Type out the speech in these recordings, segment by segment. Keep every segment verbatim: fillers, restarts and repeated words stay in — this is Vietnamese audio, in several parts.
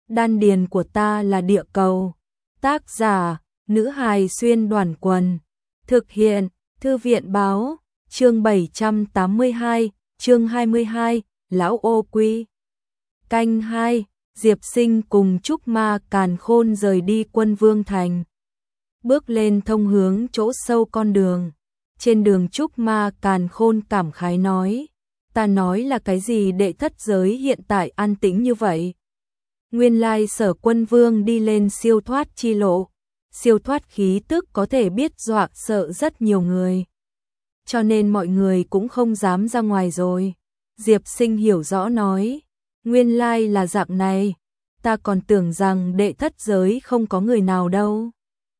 Đan điền của ta là địa cầu. Tác giả, nữ hài xuyên đoàn quần. Thực hiện, thư viện báo, chương bảy trăm tám mươi hai, chương hai mươi hai, lão ô quy. Canh hai, Diệp Sinh cùng Trúc Ma Càn Khôn rời đi Quân Vương Thành. Bước lên thông hướng chỗ sâu con đường. Trên đường Trúc Ma Càn Khôn cảm khái nói, ta nói là cái gì đệ thất giới hiện tại an tĩnh như vậy. Nguyên lai Sở Quân Vương đi lên siêu thoát chi lộ, siêu thoát khí tức có thể biết dọa sợ rất nhiều người. Cho nên mọi người cũng không dám ra ngoài rồi. Diệp Sinh hiểu rõ nói, nguyên lai là dạng này, ta còn tưởng rằng đệ thất giới không có người nào đâu.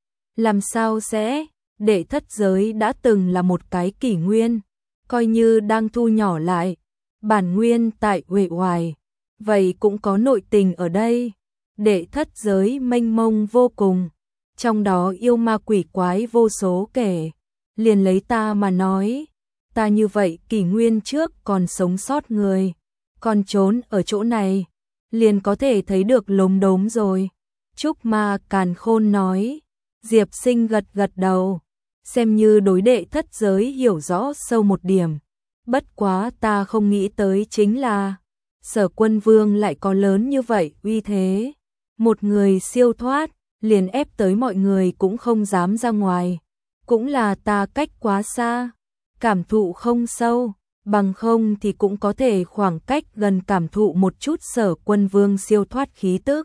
Làm sao sẽ, đệ thất giới đã từng là một cái kỷ nguyên, coi như đang thu nhỏ lại, bản nguyên tại uể oải, vậy cũng có nội tình ở đây. Đệ thất giới mênh mông vô cùng, trong đó yêu ma quỷ quái vô số kể. Liền lấy ta mà nói, ta như vậy kỷ nguyên trước còn sống sót người, còn trốn ở chỗ này, liền có thể thấy được lốm đốm rồi. Trúc Ma Càn Khôn nói. Diệp Sinh gật gật đầu, xem như đối đệ thất giới hiểu rõ sâu một điểm. Bất quá ta không nghĩ tới chính là Sở Quân Vương lại có lớn như vậy uy thế. Một người siêu thoát, liền ép tới mọi người cũng không dám ra ngoài. Cũng là ta cách quá xa, cảm thụ không sâu, bằng không thì cũng có thể khoảng cách gần cảm thụ một chút Sở Quân Vương siêu thoát khí tức.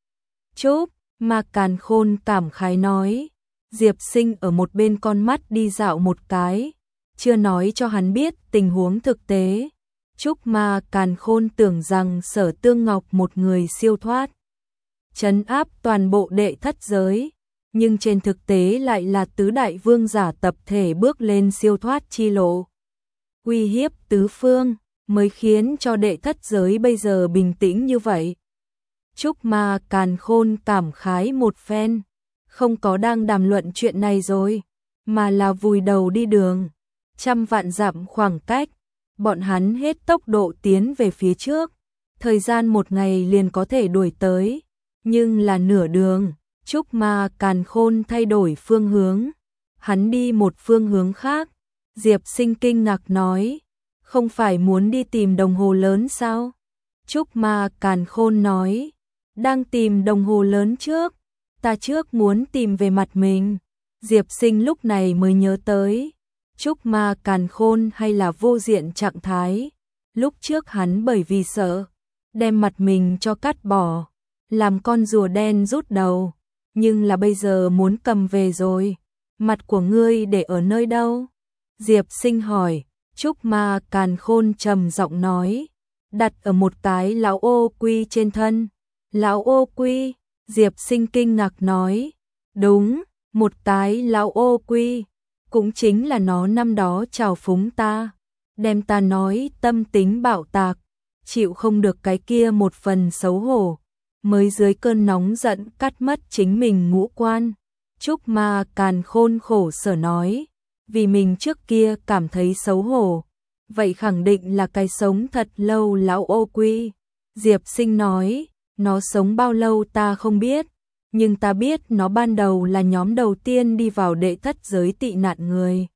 Chúc Ma Càn Khôn cảm khái nói, Diệp Sinh ở một bên con mắt đi dạo một cái, chưa nói cho hắn biết tình huống thực tế. Trúc Ma Càn Khôn tưởng rằng Sở Tương Ngọc một người siêu thoát, trấn áp toàn bộ đệ thất giới, nhưng trên thực tế lại là tứ đại vương giả tập thể bước lên siêu thoát chi lộ, uy hiếp tứ phương, mới khiến cho đệ thất giới bây giờ bình tĩnh như vậy. Trúc Ma Càn Khôn cảm khái một phen, không có đang đàm luận chuyện này rồi, mà là vùi đầu đi đường. Trăm vạn dặm khoảng cách, bọn hắn hết tốc độ tiến về phía trước, thời gian một ngày liền có thể đuổi tới, nhưng là nửa đường, Trúc Ma Càn Khôn thay đổi phương hướng, hắn đi một phương hướng khác. Diệp Sinh kinh ngạc nói, không phải muốn đi tìm đồng hồ lớn sao? Trúc Ma Càn Khôn nói, đang tìm đồng hồ lớn trước, ta trước muốn tìm về mặt mình. Diệp Sinh lúc này mới nhớ tới, Trúc Ma Càn Khôn hay là vô diện trạng thái. Lúc trước hắn bởi vì sợ, đem mặt mình cho cắt bỏ, làm con rùa đen rút đầu, nhưng là bây giờ muốn cầm về rồi. Mặt của ngươi để ở nơi đâu? Diệp Sinh hỏi. Trúc Ma Càn Khôn trầm giọng nói, đặt ở một cái lão ô quy trên thân. Lão ô quy? Diệp Sinh kinh ngạc nói, đúng, một cái lão ô quy, cũng chính là nó năm đó trào phúng ta, đem ta nói tâm tính bạo tạc, chịu không được cái kia một phần xấu hổ, mới dưới cơn nóng giận cắt mất chính mình ngũ quan. Trúc Ma Càn Khôn khổ sở nói, vì mình trước kia cảm thấy xấu hổ, vậy khẳng định là cái sống thật lâu lão ô quy. Diệp Sinh nói, nó sống bao lâu ta không biết, nhưng ta biết nó ban đầu là nhóm đầu tiên đi vào đệ thất giới tị nạn người.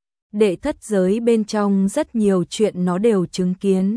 Đệ thất giới bên trong rất nhiều chuyện nó đều chứng kiến.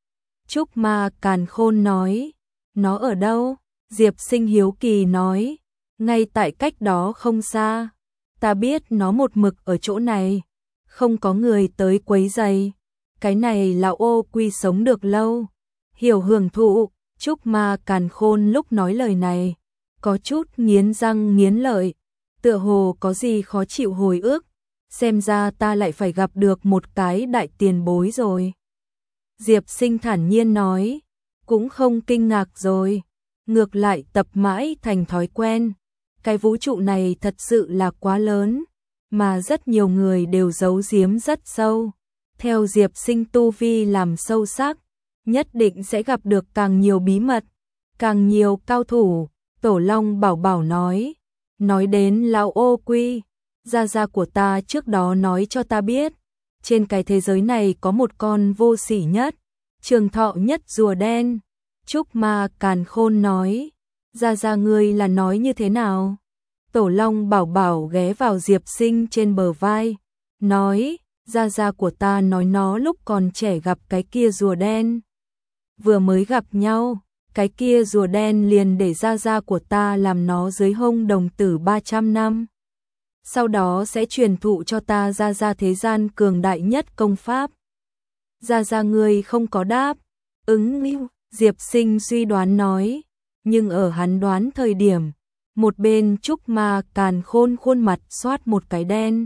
Trúc Ma Càn Khôn nói, nó ở đâu? Diệp Sinh hiếu kỳ nói, ngay tại cách đó không xa. Ta biết nó một mực ở chỗ này, không có người tới quấy rầy. Cái này là ô quy sống được lâu, hiểu hưởng thụ. Trúc Ma Càn Khôn lúc nói lời này, có chút nghiến răng nghiến lợi, tựa hồ có gì khó chịu hồi ức, xem ra ta lại phải gặp được một cái đại tiền bối rồi. Diệp Sinh thản nhiên nói, cũng không kinh ngạc rồi, ngược lại tập mãi thành thói quen. Cái vũ trụ này thật sự là quá lớn, mà rất nhiều người đều giấu giếm rất sâu. Theo Diệp Sinh tu vi làm sâu sắc, nhất định sẽ gặp được càng nhiều bí mật, càng nhiều cao thủ. Tổ Long Bảo Bảo nói, nói đến lão ô quy, gia gia của ta trước đó nói cho ta biết, trên cái thế giới này có một con vô sỉ nhất, trường thọ nhất rùa đen. Trúc Ma Càn Khôn nói, Gia Gia ngươi là nói như thế nào? Tổ Long Bảo Bảo ghé vào Diệp Sinh trên bờ vai, nói, Gia Gia của ta nói nó lúc còn trẻ gặp cái kia rùa đen. Vừa mới gặp nhau, cái kia rùa đen liền để Gia Gia của ta làm nó dưới hông đồng tử ba trăm năm. Sau đó sẽ truyền thụ cho ta Gia Gia thế gian cường đại nhất công pháp. Gia Gia ngươi không có đáp, ứng lưu, Diệp Sinh suy đoán nói, nhưng ở hắn đoán thời điểm, một bên Trúc Ma Càn Khôn khuôn mặt xoát một cái đen.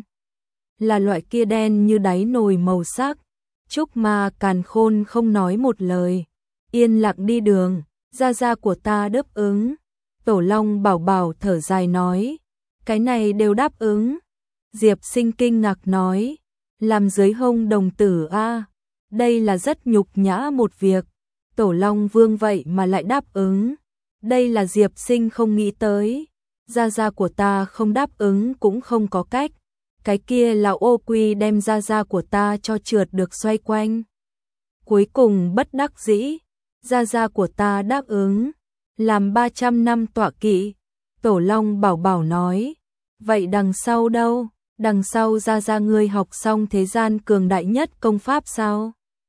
Là loại kia đen như đáy nồi màu sắc. Trúc Ma Càn Khôn không nói một lời, yên lặng đi đường. Gia Gia của ta đáp ứng. Tổ Long Bảo Bảo thở dài nói, cái này đều đáp ứng. Diệp Sinh kinh ngạc nói, làm dưới hông đồng tử a, đây là rất nhục nhã một việc. Tổ Long Vương vậy mà lại đáp ứng. Đây là Diệp Sinh không nghĩ tới. Gia Gia của ta không đáp ứng cũng không có cách. Cái kia là ô quy đem Gia Gia của ta cho trượt được xoay quanh. Cuối cùng bất đắc dĩ, Gia Gia của ta đáp ứng, làm ba trăm năm tọa kỵ. Tổ Long Bảo Bảo nói, vậy đằng sau đâu? Đằng sau Gia Gia ngươi học xong thế gian cường đại nhất công pháp sao?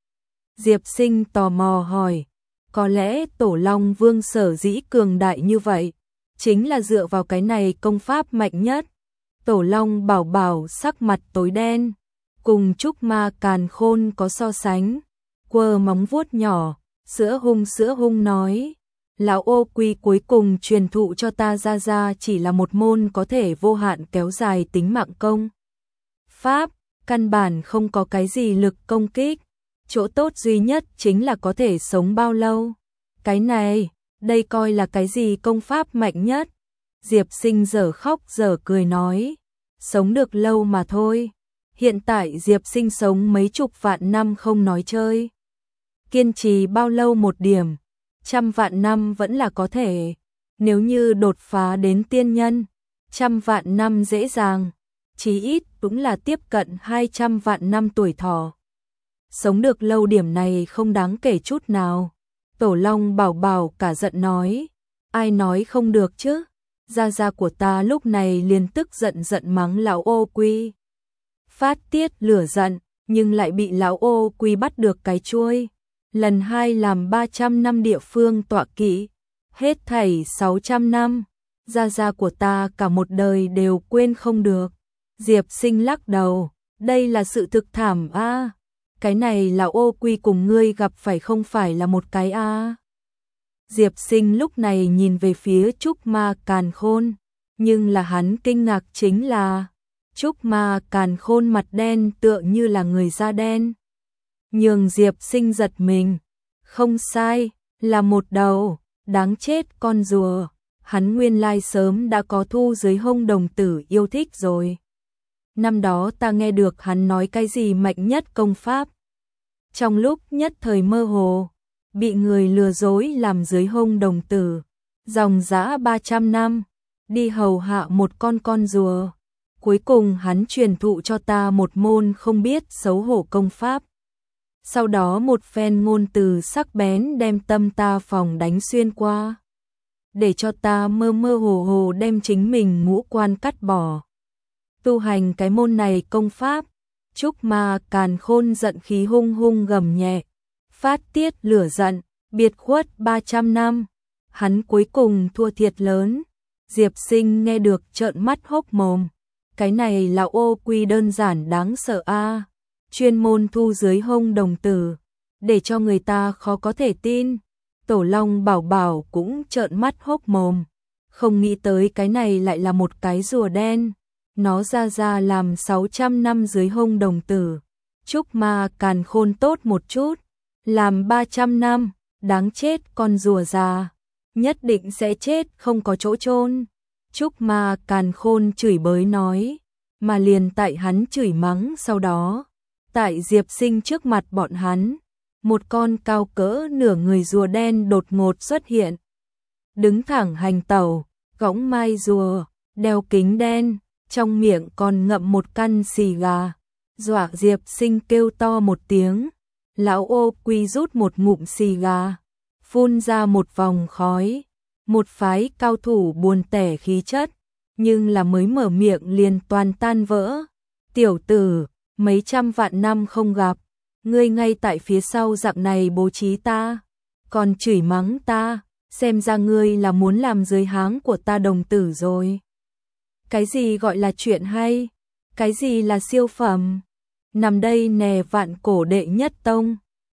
Diệp Sinh tò mò hỏi, có lẽ Tổ Long Vương sở dĩ cường đại như vậy, chính là dựa vào cái này công pháp mạnh nhất. Tổ Long Bảo Bảo sắc mặt tối đen, cùng Trúc Ma Càn Khôn có so sánh, quơ móng vuốt nhỏ, sữa hung sữa hung nói, lão ô quy cuối cùng truyền thụ cho ta Gia Gia chỉ là một môn có thể vô hạn kéo dài tính mạng công pháp, căn bản không có cái gì lực công kích, chỗ tốt duy nhất chính là có thể sống bao lâu. Cái này, đây coi là cái gì công pháp mạnh nhất? Diệp Sinh dở khóc dở cười nói, sống được lâu mà thôi. Hiện tại Diệp Sinh sống mấy chục vạn năm không nói chơi. Kiên trì bao lâu một điểm, trăm vạn năm vẫn là có thể. Nếu như đột phá đến tiên nhân, trăm vạn năm dễ dàng, chí ít cũng là tiếp cận hai trăm vạn năm tuổi thọ. Sống được lâu điểm này không đáng kể chút nào. Tổ Long Bảo Bảo cả giận nói, ai nói không được chứ? Gia Gia của ta lúc này liền tức giận giận mắng lão ô quy. Phát tiết lửa giận, nhưng lại bị lão ô quy bắt được cái chuôi. Lần hai làm ba trăm năm địa phương tọa kỵ, hết thảy sáu trăm năm. Gia Gia của ta cả một đời đều quên không được. Diệp Sinh lắc đầu, đây là sự thực thảm a. À, cái này lão ô quy cùng ngươi gặp phải không phải là một cái a. À. Diệp Sinh lúc này nhìn về phía Trúc Ma Càn Khôn, nhưng là hắn kinh ngạc chính là Trúc Ma Càn Khôn mặt đen tựa như là người da đen. Nhường Diệp Sinh giật mình, không sai, là một đầu, đáng chết con rùa, hắn nguyên lai sớm đã có thu dưới hông đồng tử yêu thích rồi. Năm đó ta nghe được hắn nói cái gì mạnh nhất công pháp. Trong lúc nhất thời mơ hồ, bị người lừa dối làm dưới hông đồng tử, dòng dã ba trăm năm, đi hầu hạ một con con rùa. Cuối cùng hắn truyền thụ cho ta một môn không biết xấu hổ công pháp. Sau đó một phen ngôn từ sắc bén đem tâm ta phòng đánh xuyên qua, để cho ta mơ mơ hồ hồ đem chính mình ngũ quan cắt bỏ. Tu hành cái môn này công pháp, Trúc Ma Càn Khôn giận khí hung hung gầm nhẹ, phát tiết lửa giận, biệt khuất ba trăm năm, hắn cuối cùng thua thiệt lớn. Diệp Sinh nghe được trợn mắt hốc mồm, cái này là ô quy đơn giản đáng sợ a, à. Chuyên môn thu dưới hông đồng tử, để cho người ta khó có thể tin. Tổ Long Bảo Bảo cũng trợn mắt hốc mồm, không nghĩ tới cái này lại là một cái rùa đen. Nó ra ra làm sáu trăm năm dưới hông đồng tử. Trúc Ma Càn Khôn tốt một chút, làm ba trăm năm, đáng chết con rùa già, nhất định sẽ chết không có chỗ chôn. Trúc Ma Càn Khôn chửi bới nói, mà liền tại hắn chửi mắng sau đó, tại Diệp Sinh trước mặt bọn hắn, một con cao cỡ nửa người rùa đen đột ngột xuất hiện. Đứng thẳng hành tẩu, gõng mai rùa, đeo kính đen, trong miệng còn ngậm một căn xì gà. Dọa Diệp Sinh kêu to một tiếng, lão ô quy rút một ngụm xì gà, phun ra một vòng khói, một phái cao thủ buồn tẻ khí chất, nhưng là mới mở miệng liền toàn tan vỡ. Tiểu tử, mấy trăm vạn năm không gặp, ngươi ngay tại phía sau dạng này bố trí ta, còn chửi mắng ta, xem ra ngươi là muốn làm dưới háng của ta đồng tử rồi. Cái gì gọi là chuyện hay? Cái gì là siêu phẩm? Nằm đây nè vạn cổ đệ nhất tông.